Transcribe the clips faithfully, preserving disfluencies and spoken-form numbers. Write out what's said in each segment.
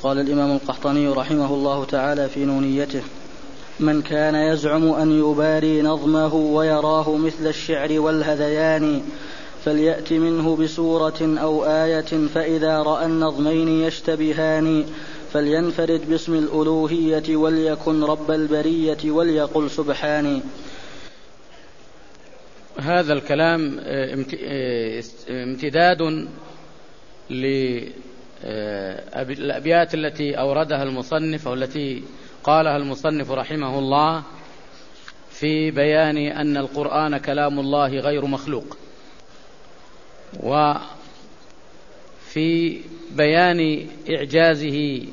قال الإمام القحطاني رحمه الله تعالى في نونيته: من كان يزعم أن يباري نظمه ويراه مثل الشعر والهذيان فليأت منه بسورة أو آية، فإذا رأى النظمين يشتبهان فلينفرد باسم الألوهية وليكن رب البرية وليقل سبحاني. هذا الكلام امتداد للأبيات التي أوردها المصنف أو التي قالها المصنف رحمه الله في بيان أن القرآن كلام الله غير مخلوق، وفي بيان إعجازه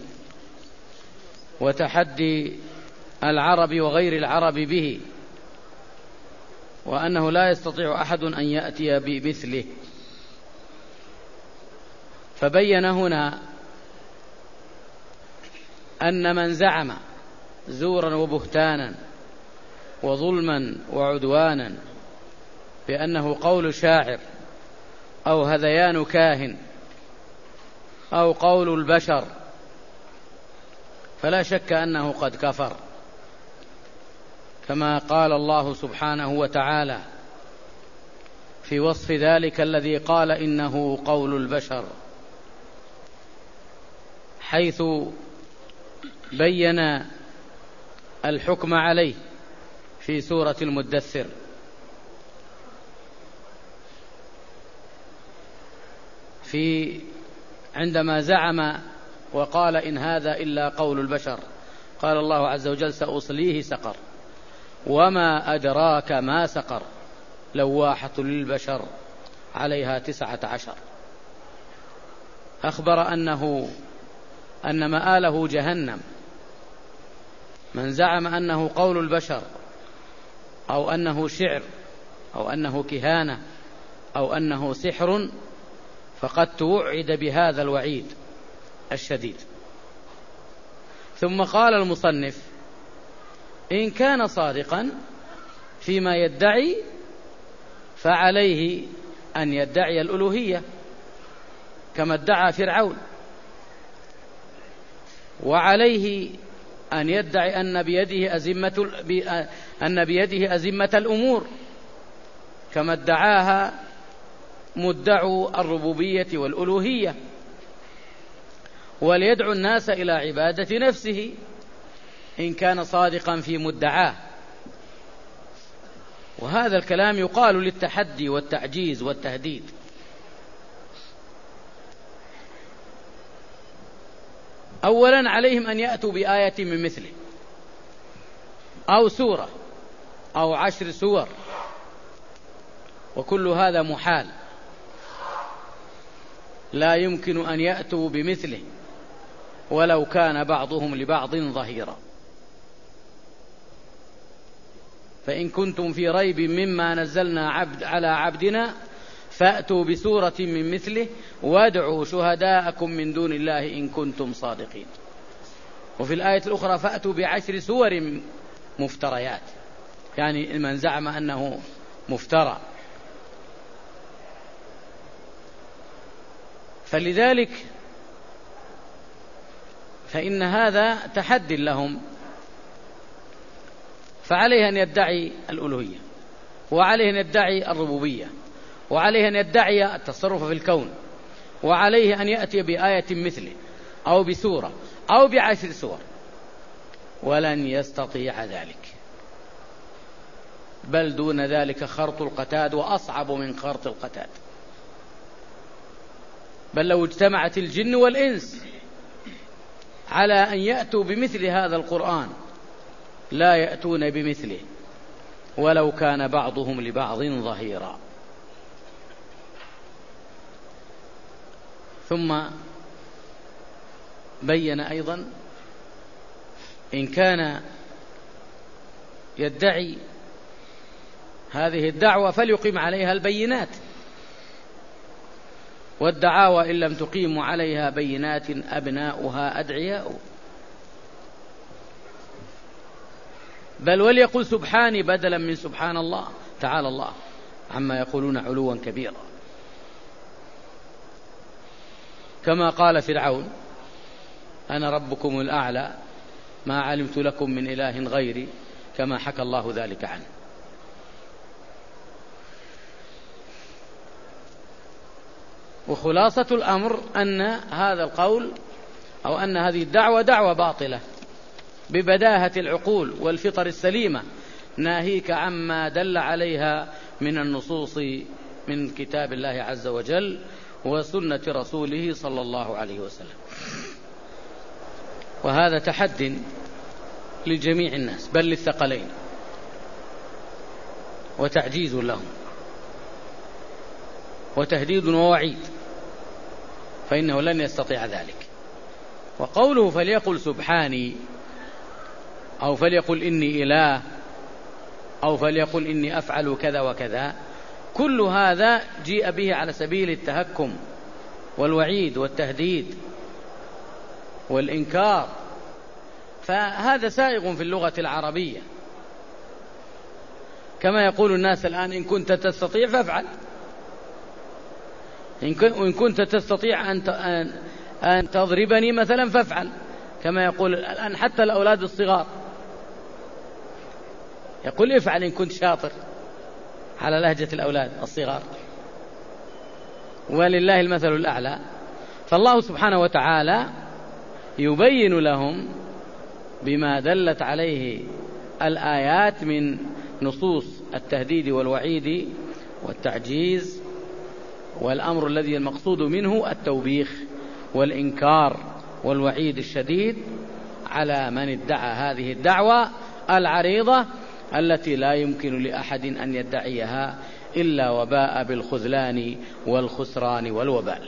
وتحدي العرب وغير العرب به، وأنه لا يستطيع أحد أن يأتي بمثله. فبين هنا أن من زعم زورا وبهتانا وظلما وعدوانا بأنه قول شاعر أو هذيان كاهن أو قول البشر فلا شك أنه قد كفر، كما قال الله سبحانه وتعالى في وصف ذلك الذي قال إنه قول البشر، حيث بين الحكم عليه في سورة المدثر. في عندما زعم وقال إن هذا إلا قول البشر، قال الله عز وجل: سأصليه سقر وما أدراك ما سقر لواحة للبشر عليها تسعة عشر. أخبر أنه أن مآله جهنم. من زعم أنه قول البشر أو أنه شعر أو أنه كهانة أو أنه سحر فقد توعد بهذا الوعيد الشديد. ثم قال المصنف: إن كان صادقا فيما يدعي فعليه أن يدعي الألوهية كما ادعى فرعون، وعليه أن يدعي أن بيده أزمة أن بيده أزمة الأمور كما ادعاها مدعو الربوبية والألوهية، وليدعو الناس إلى عبادة نفسه إن كان صادقا في مدعاه. وهذا الكلام يقال للتحدي والتعجيز والتهديد. أولا عليهم أن يأتوا بآية من مثله أو سورة أو عشر سور، وكل هذا محال، لا يمكن أن يأتوا بمثله ولو كان بعضهم لبعض ظهيرا. فإن كنتم في ريب مما نزلنا عبد على عبدنا فأتوا بسورة من مثله وادعوا شهداءكم من دون الله إن كنتم صادقين. وفي الآية الأخرى: فأتوا بعشر سور مفتريات، يعني من زعم أنه مفترى. فلذلك فإن هذا تحدي لهم، فعليه أن يدعي الألوهية، وعليه أن يدعي الربوبية، وعليه أن يدعي التصرف في الكون، وعليه أن يأتي بآية مثله أو بسورة أو بعشر سور، ولن يستطيع ذلك، بل دون ذلك خرط القتاد وأصعب من خرط القتاد. بل لو اجتمعت الجن والإنس على أن يأتوا بمثل هذا القرآن لا يأتون بمثله ولو كان بعضهم لبعض ظهيرا. ثم بين أيضا: إن كان يدعي هذه الدعوة فليقيم عليها البينات، والدعاوى إن لم تقيموا عليها بينات أبناؤها أدعياء. بل وليقل سبحاني بدلا من سبحان الله، تعالى الله عما يقولون علوا كبيرا. كما قال فرعون: أنا ربكم الأعلى ما علمت لكم من إله غيري، كما حكى الله ذلك عنه. وخلاصة الأمر أن هذا القول أو أن هذه الدعوة دعوة باطلة ببداهة العقول والفطر السليمة، ناهيك عما دل عليها من النصوص من كتاب الله عز وجل وسنة رسوله صلى الله عليه وسلم. وهذا تحد لجميع الناس بل للثقلين، وتعجيز لهم، وتهديد ووعيد، فإنه لن يستطيع ذلك. وقوله فليقل سبحاني، أو فليقل إني إله، أو فليقل إني أفعل كذا وكذا، كل هذا جيء به على سبيل التهكم والوعيد والتهديد والإنكار، فهذا سائغ في اللغة العربية. كما يقول الناس الآن إن كنت تستطيع فافعل، إن كنت تستطيع أن تضربني مثلا فافعل، كما يقول الآن حتى الأولاد الصغار، يقول افعل إن كنت شاطر، على لهجة الأولاد الصغار، ولله المثل الأعلى. فالله سبحانه وتعالى يبين لهم بما دلت عليه الآيات من نصوص التهديد والوعيد والتعجيز، والأمر الذي المقصود منه التوبيخ والإنكار والوعيد الشديد على من ادعى هذه الدعوة العريضة التي لا يمكن لأحد أن يدعيها إلا وباء بالخذلان والخسران والوبال.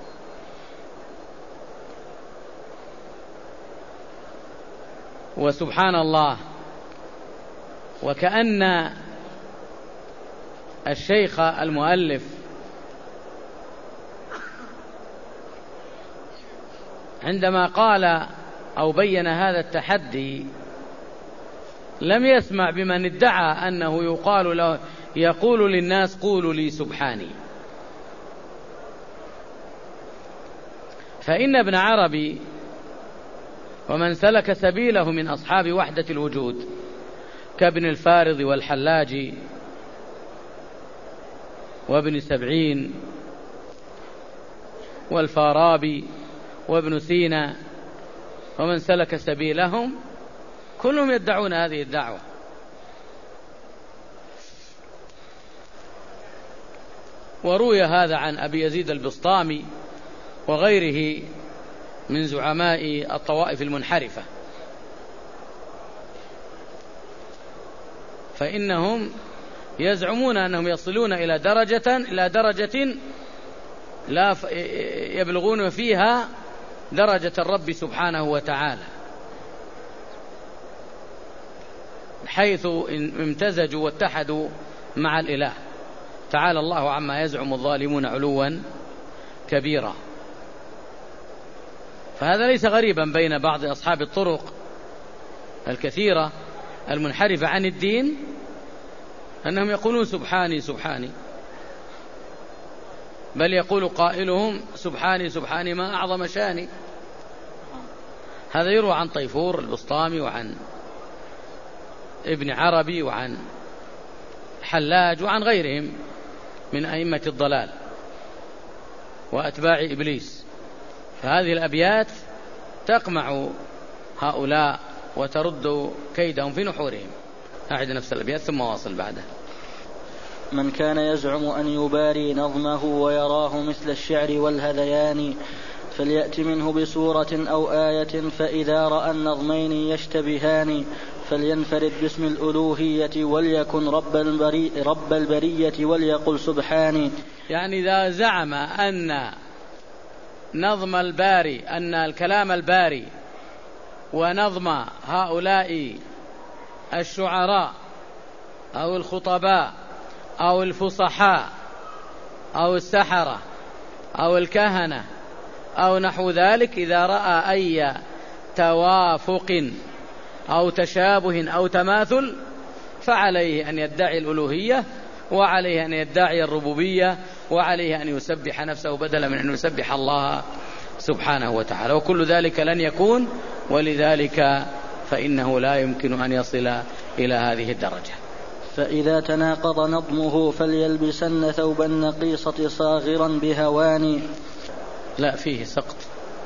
وسبحان الله، وكأن الشيخ المؤلف عندما قال أو بين هذا التحدي لم يسمع بمن ادعى أنه يقال له يقول للناس قولوا لي سبحاني. فإن ابن عربي ومن سلك سبيله من أصحاب وحدة الوجود كابن الفارض والحلاج وابن سبعين والفارابي وابن سينا ومن سلك سبيلهم كلهم يدعون هذه الدعوة. وروي هذا عن أبي يزيد البسطامي وغيره من زعماء الطوائف المنحرفة، فإنهم يزعمون أنهم يصلون إلى درجة إلى درجة لا يبلغون فيها درجة الرب سبحانه وتعالى، حيث امتزجوا واتحدوا مع الإله. تعالى الله عما يزعم الظالمون علوا كبيرا. فهذا ليس غريبا بين بعض أصحاب الطرق الكثيرة المنحرفة عن الدين أنهم يقولون سبحاني سبحاني، بل يقول قائلهم سبحاني سبحاني ما أعظم شاني. هذا يروى عن طيفور البسطامي وعن ابن عربي وعن حلاج وعن غيرهم من أئمة الضلال وأتباع إبليس. فهذه الأبيات تقمع هؤلاء وترد كيدهم في نحورهم. أعد نفس الأبيات ثم واصل بعده. من كان يزعم أن يباري نظمه ويراه مثل الشعر والهذيان فليأت منه بسورة أو آية، فإذا رأى النظمين يشتبهان فلينفرد باسم الألوهية وليكن رب, البري رب البرية وليقل سبحاني. يعني إذا زعم أن نظم الباري أن الكلام الباري ونظم هؤلاء الشعراء أو الخطباء أو الفصحاء أو السحرة أو الكهنة أو نحو ذلك، إذا رأى أي توافق أو تشابه أو تماثل فعليه أن يدعي الألوهية، وعليه أن يدعي الربوبية، وعليه أن يسبح نفسه بدلا من أن يسبح الله سبحانه وتعالى، وكل ذلك لن يكون، ولذلك فإنه لا يمكن أن يصل إلى هذه الدرجة. فإذا تناقض نظمه فليلبسن ثوب النقيصة صاغرا بهوان. لا، فيه سقط.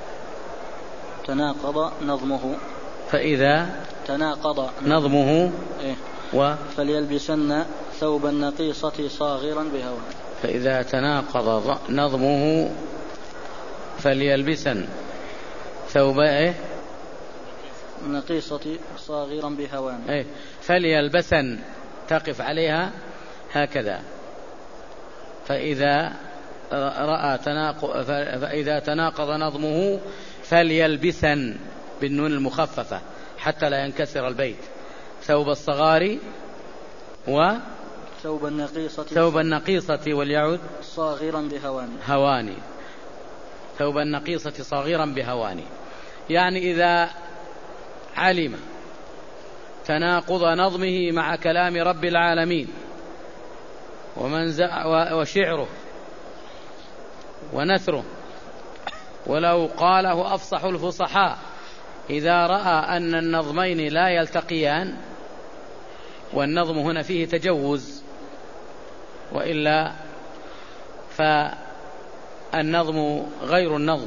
تناقض نظمه فإذا تناقض نظمه إيه؟ و فليلبسن ثوب النقيصة صاغرا بهوان. فإذا تناقض نظمه فليلبسن ثوب إيه؟ النقيصة صاغرا بهوان. إيه؟ فليلبسن تقف عليها هكذا. فإذا رأى تناقض فإذا تناقض نظمه فليلبسن بالنون المخففة حتى لا ينكسر البيت ثوب الصغار و ثوب النقيصة ثوب النقيصة وليعد صاغرا بهواني هواني ثوب النقيصة صاغرا بهواني. يعني إذا علم تناقض نظمه مع كلام رب العالمين وشعره ونثره، ولو قاله أفصح الفصحاء، إذا رأى أن النظمين لا يلتقيان، والنظم هنا فيه تجوز، وإلا فالنظم غير النظم،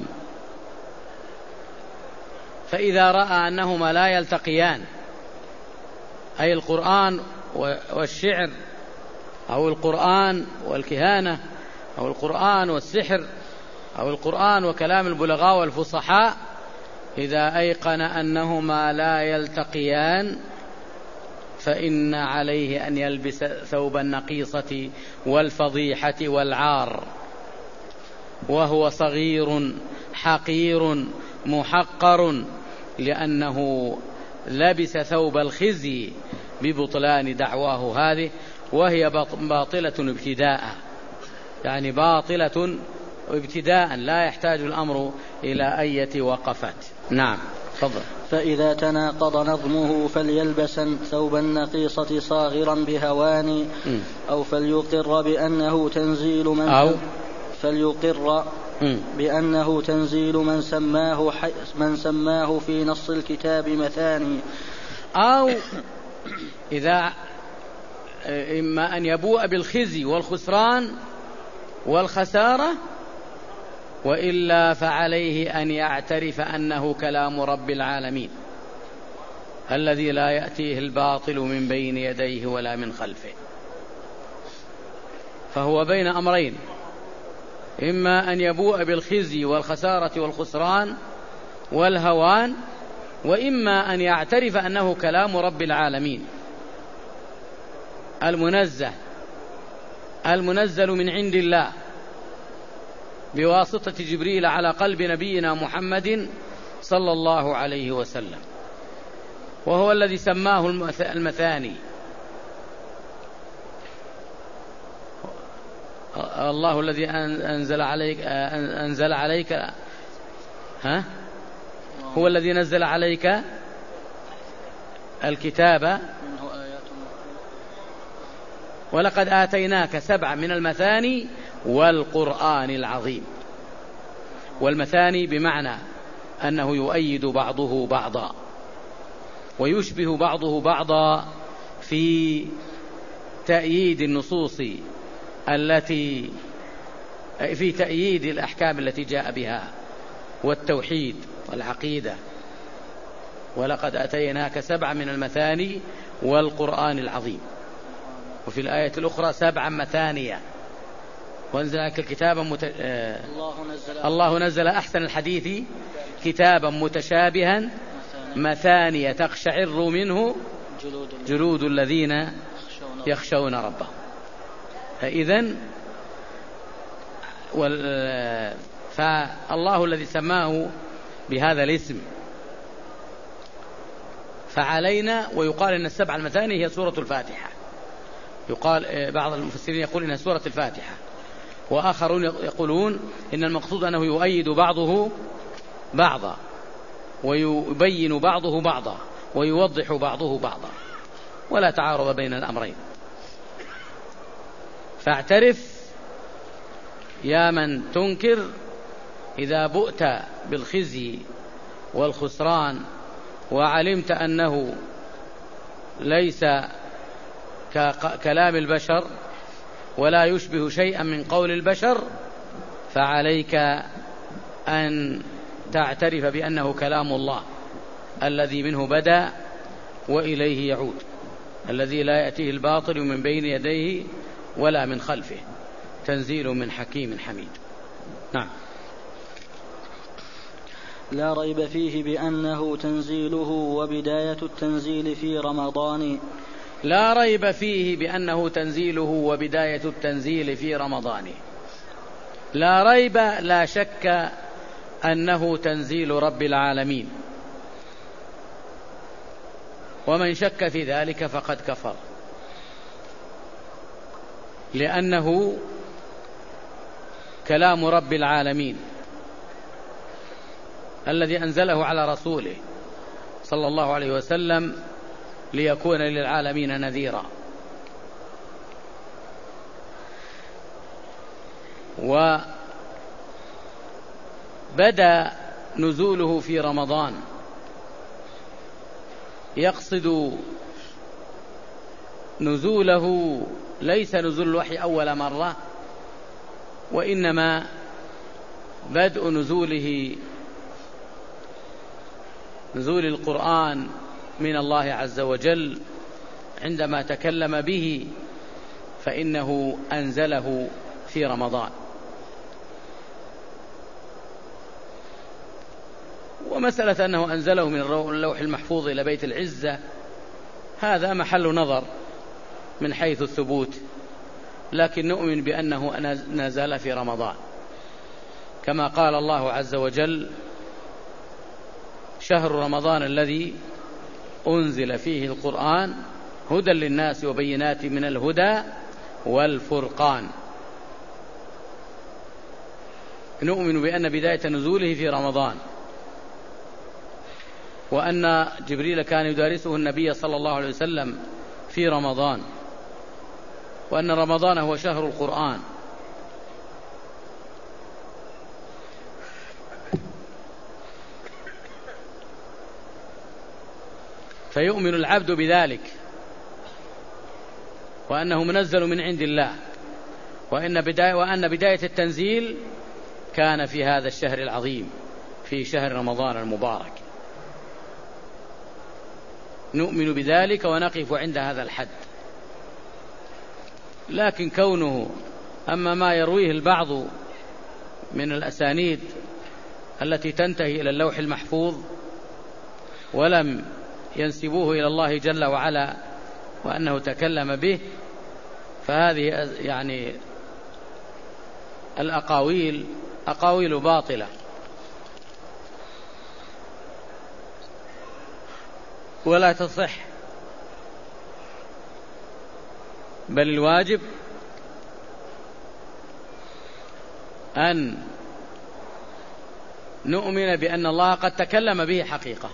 فإذا رأى أنهما لا يلتقيان، أي القرآن والشعر أو القرآن والكهانة أو القرآن والسحر أو القرآن وكلام البلغاء والفصحاء، إذا أيقن أنهما لا يلتقيان فإن عليه أن يلبس ثوب النقيصة والفضيحة والعار، وهو صغير حقير محقر، لأنه لبس ثوب الخزي ببطلان دعواه هذه، وهي باطلة ابتداء، يعني باطلة ابتداء لا يحتاج الأمر إلى أية وقفات. نعم تفضل. فإذا تناقض نظمه فليلبسن ثوب النقيصة صاغرا بهوان أو فليقر بأنه تنزيل من أو فليقر بأنه تنزيل من سماه من سماه في نص الكتاب مثاني. أو إذا إما أن يبوء بالخزي والخسران والخسارة، وإلا فعليه أن يعترف أنه كلام رب العالمين الذي لا يأتيه الباطل من بين يديه ولا من خلفه، فهو بين أمرين: إما أن يبوء بالخزي والخسارة والخسران والهوان، وإما أن يعترف أنه كلام رب العالمين المنزه المنزل من عند الله بواسطة جبريل على قلب نبينا محمد صلى الله عليه وسلم، وهو الذي سماه المثاني. الله الذي أنزل عليك أنزل عليك ها هو الذي نزل عليك الكتاب ولقد آتيناك سبعا من المثاني والقرآن العظيم. والمثاني بمعنى أنه يؤيد بعضه بعضا ويشبه بعضه بعضا في تأييد النصوص التي في تأييد الأحكام التي جاء بها والتوحيد والعقيدة. ولقد أتيناك سبعا من المثاني والقرآن العظيم. وفي الآية الأخرى سبعا مثانية وانزل لك كتابا مت... آه... الله, نزل الله نزل أحسن الحديث كتابا متشابها مثانية تقشعر منه جلود الذين يخشون ربهم. فإذن وال... فالله الذي سماه بهذا الاسم، فعلينا. ويقال إن السبع المثاني هي سورة الفاتحة، يقال بعض المفسرين يقول إنها سورة الفاتحة، وآخرون يقولون إن المقصود أنه يؤيد بعضه بعضا ويبين بعضه بعضا ويوضح بعضه بعضا، ولا تعارض بين الأمرين. فاعترف يا من تنكر إذا بؤت بالخزي والخسران وعلمت أنه ليس ككلام البشر ولا يشبه شيئا من قول البشر، فعليك أن تعترف بأنه كلام الله الذي منه بدأ وإليه يعود، الذي لا يأتيه الباطل من بين يديه ولا من خلفه، تنزيل من حكيم حميد. نعم. لا ريب فيه بأنه تنزيله وبداية التنزيل في رمضان. لا ريب فيه بأنه تنزيله وبداية التنزيل في رمضان. لا ريب، لا شك أنه تنزيل رب العالمين، ومن شك في ذلك فقد كفر، لأنه كلام رب العالمين الذي أنزله على رسوله صلى الله عليه وسلم ليكون للعالمين نذيرا. وبدأ نزوله في رمضان، يقصد نزوله ليس نزول الوحي أول مرة، وإنما بدء نزوله نزول القرآن من الله عز وجل عندما تكلم به فإنه أنزله في رمضان. ومسألة أنه أنزله من اللوح المحفوظ إلى بيت العزة هذا محل نظر من حيث الثبوت، لكن نؤمن بأنه نزل في رمضان، كما قال الله عز وجل: شهر رمضان الذي أنزل فيه القرآن هدى للناس وبينات من الهدى والفرقان. نؤمن بأن بداية نزوله في رمضان، وأن جبريل كان يدارسه النبي صلى الله عليه وسلم في رمضان، وأن رمضان هو شهر القرآن. فيؤمن العبد بذلك، وأنه منزل من عند الله، وأن بداية, وأن بداية التنزيل كان في هذا الشهر العظيم، في شهر رمضان المبارك. نؤمن بذلك ونقف عند هذا الحد. لكن كونه أما ما يرويه البعض من الأسانيد التي تنتهي إلى اللوح المحفوظ ولم ينسبوه إلى الله جل وعلا وأنه تكلم به، فهذه يعني الأقاويل أقاويل باطلة، ولا تصح، بل الواجب أن نؤمن بأن الله قد تكلم به حقيقة.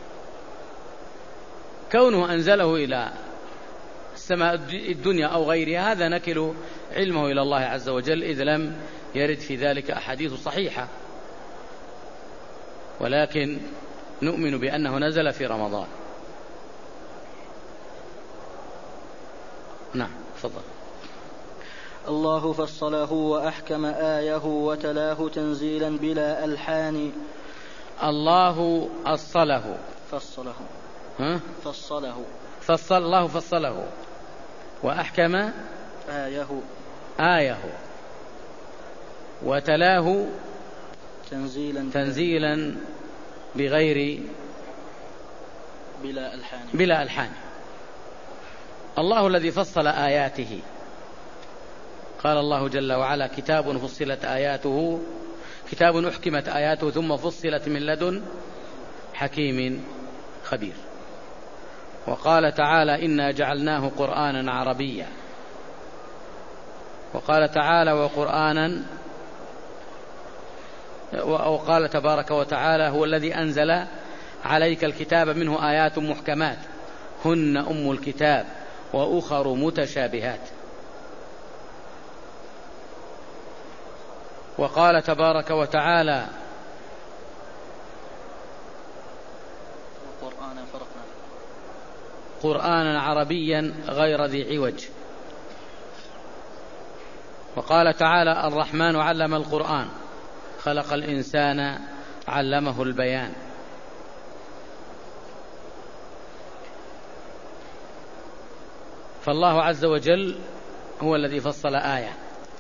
كونه أنزله إلى السماء الدنيا أو غيرها هذا نكل علمه إلى الله عز وجل، إذ لم يرد في ذلك أحاديث صحيحة، ولكن نؤمن بأنه نزل في رمضان. نعم، تفضل. الله فصله وأحكم آيه وتلاه تنزيلا بلا ألحان. الله أصله فصله ها؟ فصله فصل الله فصله وأحكم آيه آيه وتلاه تنزيلا تنزيلا بغير بلا ألحان بلا ألحان. الله الذي فصل آياته، قال الله جل وعلا: كتاب فصلت آياته كتاب أحكمت آياته ثم فصلت من لدن حكيم خبير. وقال تعالى: إنا جعلناه قرآنا عربيا. وقال تعالى: وقرآنا وقال تبارك وتعالى: هو الذي أنزل عليك الكتاب منه آيات محكمات هن أم الكتاب وأخر متشابهات. وقال تبارك وتعالى: قرآنا فرقنا قرآنا عربيا غير ذي عوج. وقال تعالى الرحمن علم القرآن خلق الإنسان علمه البيان. فالله عز وجل هو الذي فصل آية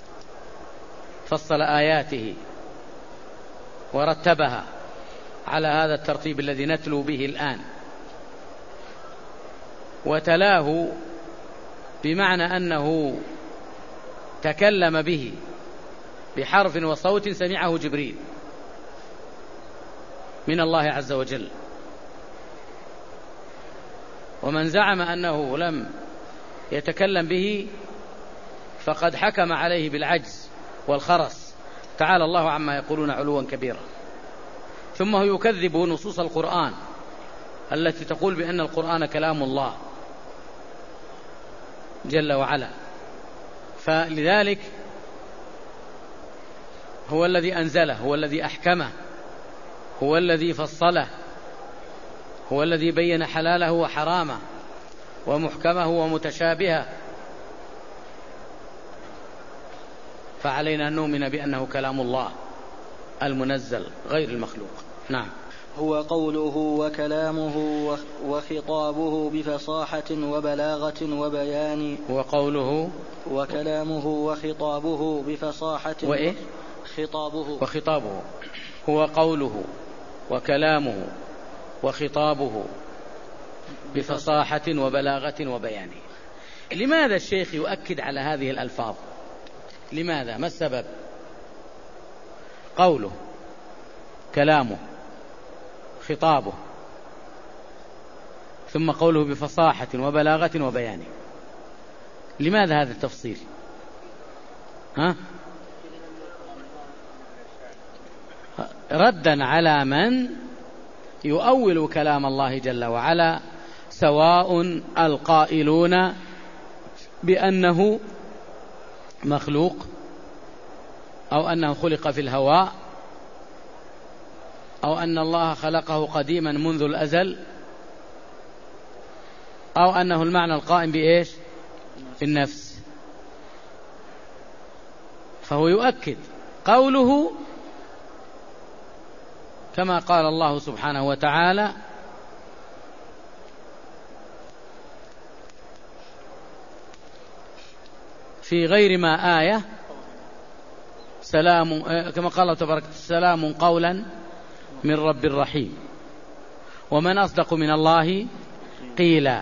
فصل آياته ورتبها على هذا الترتيب الذي نتلو به الآن، وتلاه بمعنى أنه تكلم به بحرف وصوت سمعه جبريل من الله عز وجل. ومن زعم أنه لم يتكلم به فقد حكم عليه بالعجز والخرس، تعالى الله عما يقولون علوا كبيرا. ثم هو يكذب نصوص القرآن التي تقول بأن القرآن كلام الله جل وعلا. فلذلك هو الذي أنزله، هو الذي أحكمه، هو الذي فصله، هو الذي بين حلاله وحرامه ومحكمه ومتشابهه. فعلينا أن نؤمن بأنه كلام الله المنزل غير المخلوق. نعم. هو قوله وكلامه وخطابه بفصاحة وبلاغة وبيان. هو قوله وكلامه وخطابه بفصاحة وإيه؟ خطابه وخطابه. هو قوله وكلامه وخطابه بفصاحة وبلاغة وبيان. لماذا الشيخ يؤكد على هذه الألفاظ؟ لماذا؟ ما السبب؟ قوله كلامه خطابه ثم قوله بفصاحة وبلاغة وبيان. لماذا هذا التفصيل؟ ها؟ ردا على من يؤول كلام الله جل وعلا، سواء القائلون بأنه مخلوق أو أنه خلق في الهواء أو أن الله خلقه قديما منذ الأزل أو أنه المعنى القائم بإيش؟ بالنفس. فهو يؤكد قوله كما قال الله سبحانه وتعالى في غير ما آية سلام، كما قال الله تبارك سلام قولا من رب رحيم. ومن أصدق من الله قيلا.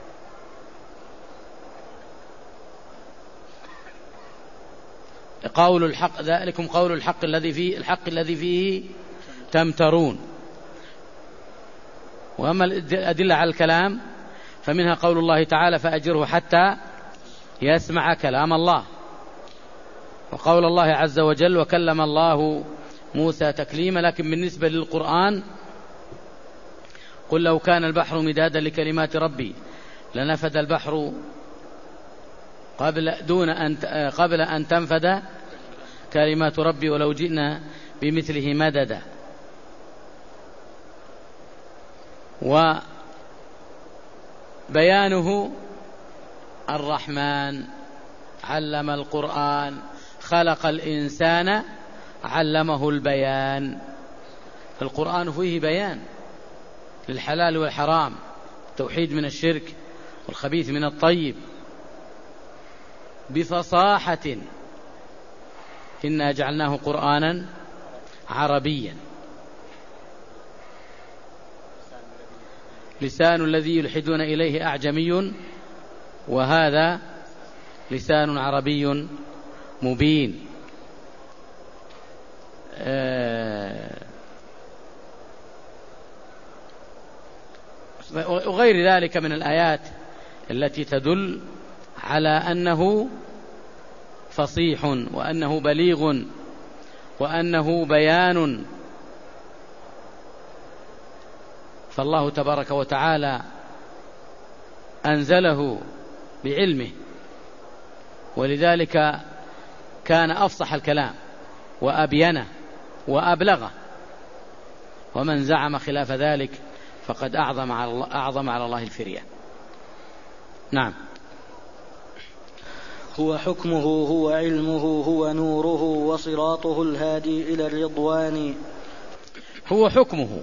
قول الحق ذلكم قول الحق الذي فيه الحق الذي فيه تمترون. وأما الأدلة على الكلام فمنها قول الله تعالى فأجره حتى يسمع كلام الله، وقول الله عز وجل وكلم الله موسى تكليما. لكن بالنسبة للقرآن قل لو كان البحر مدادا لكلمات ربي لنفد البحر قبل دون أن قبل أن تنفد كلمات ربي ولو جئنا بمثله مددا. وبيانه الرحمن علم القرآن خلق الإنسان علمه البيان. القرآن فيه بيان للحلال والحرام، التوحيد من الشرك والخبيث من الطيب، بفصاحة إنا جعلناه قرآنا عربيا. لسان الذي يلحدون إليه أعجمي وهذا لسان عربي مبين. وغير ذلك من الآيات التي تدل على أنه فصيح وأنه بليغ وأنه بيان. فالله تبارك وتعالى أنزله بعلمه، ولذلك كان أفصح الكلام وأبينه وأبلغه. ومن زعم خلاف ذلك فقد أعظم على الله, أعظم على الله الفرية. نعم. هو حكمه، هو علمه، هو نوره، وصراطه الهادي إلى الرضوان. هو حكمه،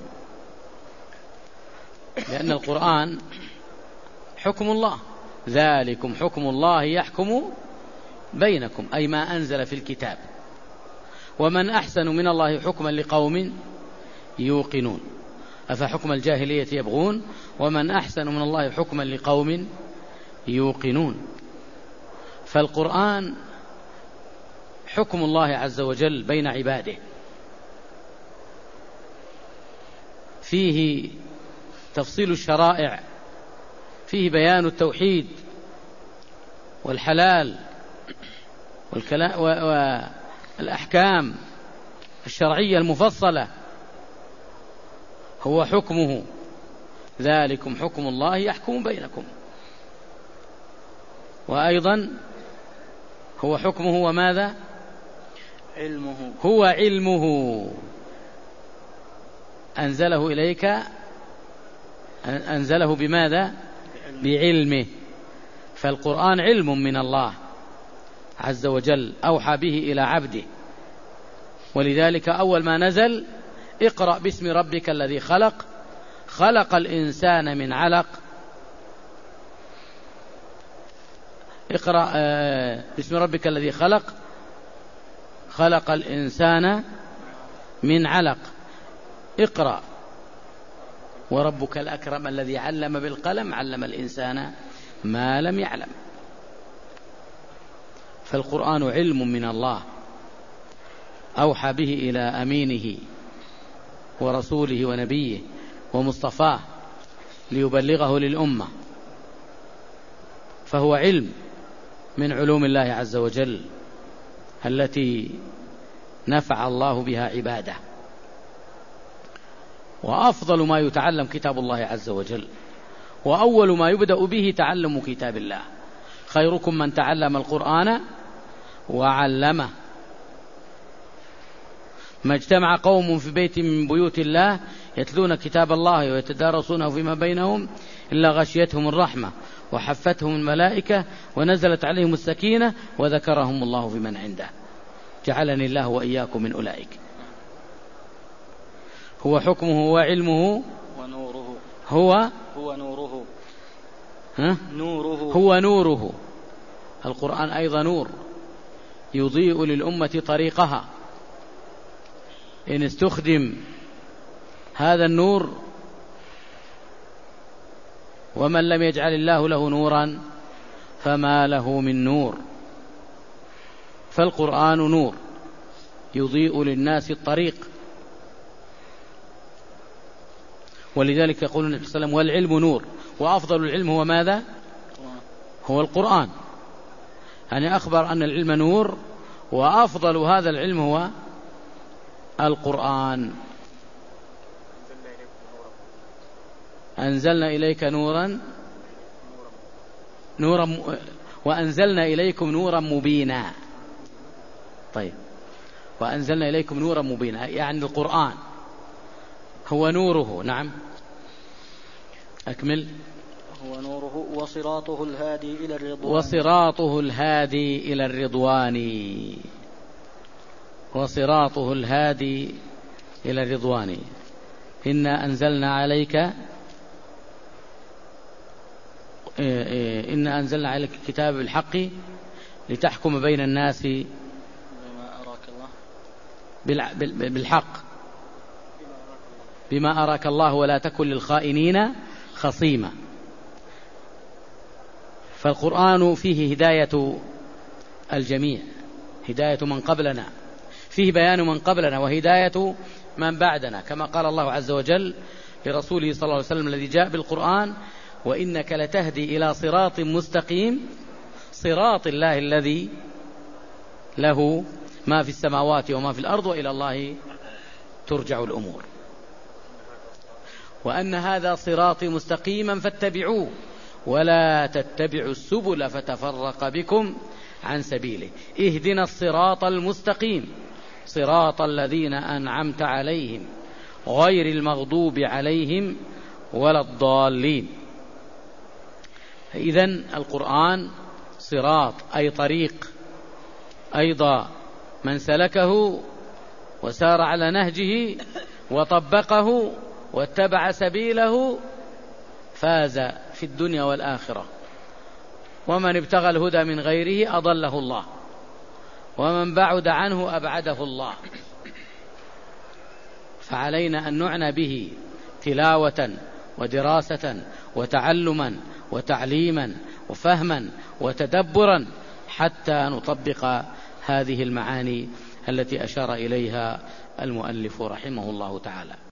لأن القرآن حكم الله، ذلكم حكم الله يحكم بينكم، أي ما أنزل في الكتاب. ومن أحسن من الله حكما لقوم يوقنون، أفحكم الجاهلية يبغون ومن أحسن من الله حكما لقوم يوقنون. فالقرآن حكم الله عز وجل بين عباده، فيه تفصيل الشرائع، فيه بيان التوحيد والحلال والأحكام الشرعية المفصلة. هو حكمه، ذلكم حكم الله يحكم بينكم. وأيضا هو حكمه وماذا؟ علمه. هو علمه، أنزله إليك، أنزله بماذا؟ بعلمه. فالقرآن علم من الله عز وجل، أوحى به إلى عبده. ولذلك أول ما نزل اقرأ باسم ربك الذي خلق، خلق الإنسان من علق. اقرأ باسم ربك الذي خلق، خلق الإنسان من علق. اقرأ وربك الأكرم الذي علم بالقلم، علم الإنسان ما لم يعلم. فالقرآن علم من الله، أوحى به إلى أمينه ورسوله ونبيه ومصطفاه ليبلغه للأمة. فهو علم من علوم الله عز وجل التي نفع الله بها عباده. وأفضل ما يتعلم كتاب الله عز وجل، وأول ما يبدأ به تعلم كتاب الله. خيركم من تعلم القرآن وعلمه. ما اجتمع قوم في بيت من بيوت الله يتلون كتاب الله ويتدارسونه فيما بينهم إلا غشيتهم الرحمة وحفتهم الملائكة ونزلت عليهم السكينة وذكرهم الله في من عنده. جعلني الله وإياكم من أولئك. هو حكمه وعلمه ونوره. هو هو نوره. ها؟ نوره. هو نوره. القرآن أيضا نور يضيء للأمة طريقها. إن استخدم هذا النور، ومن لم يجعل الله له نورا فما له من نور. فالقرآن نور يضيء للناس الطريق. ولذلك يقول النبي صلى الله عليه وسلم والعلم نور، وأفضل العلم هو ماذا؟ هو القرآن. يعني أخبر أن العلم نور، وأفضل هذا العلم هو القرآن. أنزلنا إليك نورا نورا م... وأنزلنا إليكم نورا مبينا. طيب، وأنزلنا إليكم نورا مبينا يعني القرآن هو نوره. نعم، أكمل. هو نوره وصراطه الهادي إلى الرضوان. وصراطه الهادي إلى الرضوان. وصراطه الهادي إلى الرضوان. إنا أنزلنا عليك إنا أنزلنا عليك الكتاب بالحق لتحكم بين الناس بما أراك الله بالحق بما أراك الله ولا تكن للخائنين خصيما. فالقرآن فيه هداية الجميع، هداية من قبلنا، فيه بيان من قبلنا وهداية من بعدنا، كما قال الله عز وجل لرسوله صلى الله عليه وسلم الذي جاء بالقرآن: وإنك لتهدي إلى صراط مستقيم صراط الله الذي له ما في السماوات وما في الأرض وإلى الله ترجع الأمور. وأن هذا صراطي مستقيما فاتبعوه ولا تتبعوا السبل فتفرق بكم عن سبيله. اهدنا الصراط المستقيم صراط الذين أنعمت عليهم غير المغضوب عليهم ولا الضالين. إذن القرآن صراط أي طريق، أيضا من سلكه وسار على نهجه وطبقه واتبع سبيله فاز في الدنيا والآخرة، ومن ابتغى الهدى من غيره أضله الله، ومن بعد عنه أبعده الله. فعلينا أن نعنى به تلاوة ودراسة وتعلما وتعليما وفهما وتدبرا حتى نطبق هذه المعاني التي أشار إليها المؤلف رحمه الله تعالى.